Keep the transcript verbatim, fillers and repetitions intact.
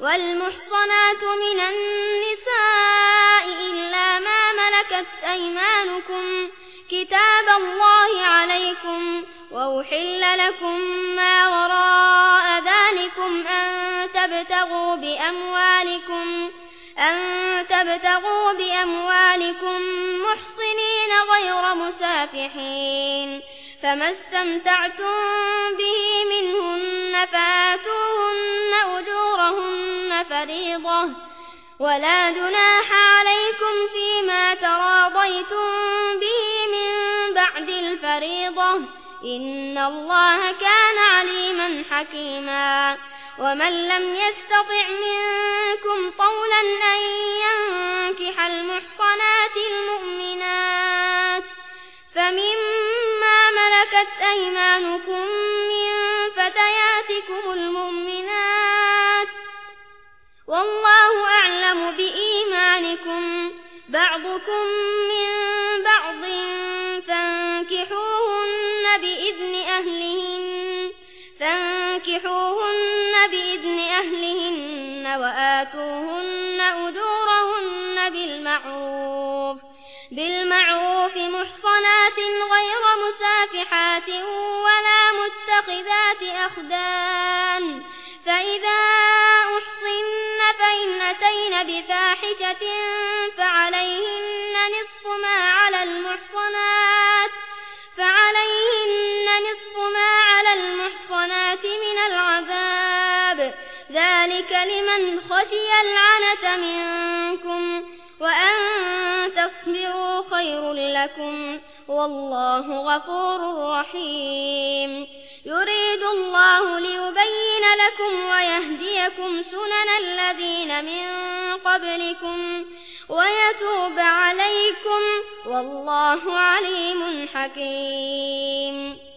والمحصنات من النساء إلا ما ملكت أيمانكم كتاب الله عليكم وأحل لكم ما وراء ذلكم أن تبتغوا بأموالكم أن تبتغوا بأموالكم محصنين غير مسافحين فما استمتعتم به منهن فآتوهن أجورهن فريضة ولا جناح عليكم فيما تراضيتم به من بعد الفريضة إن الله كان عليما حكيما ومن لم يستطع منكم طولا أن ينكح المحصنات المؤمنات فمما ملكت أيمانكم من فتياتكم المؤمنات والله أعلم بإيمانكم بعضكم من بعض فانكحوهن بإذن أهلهن فانكحوهن بإذن أهلهن وآتوهن أجورهن بالمعروف بالمعروف محصنات غير مسافحات ولا متخذات أخدان فإذا أحصن فإن أتين بفاحشة فعليهن نصف ما على المحصنات فعليهن نصف ما على المحصنات من العذاب ذلك لمن خشي العنة منكم وأن تصبروا خير لكم والله غفور رحيم يريد الله ليبين لكم ويهديكم سنن الذين من قبلكم ويتوب عليكم والله عليم حكيم.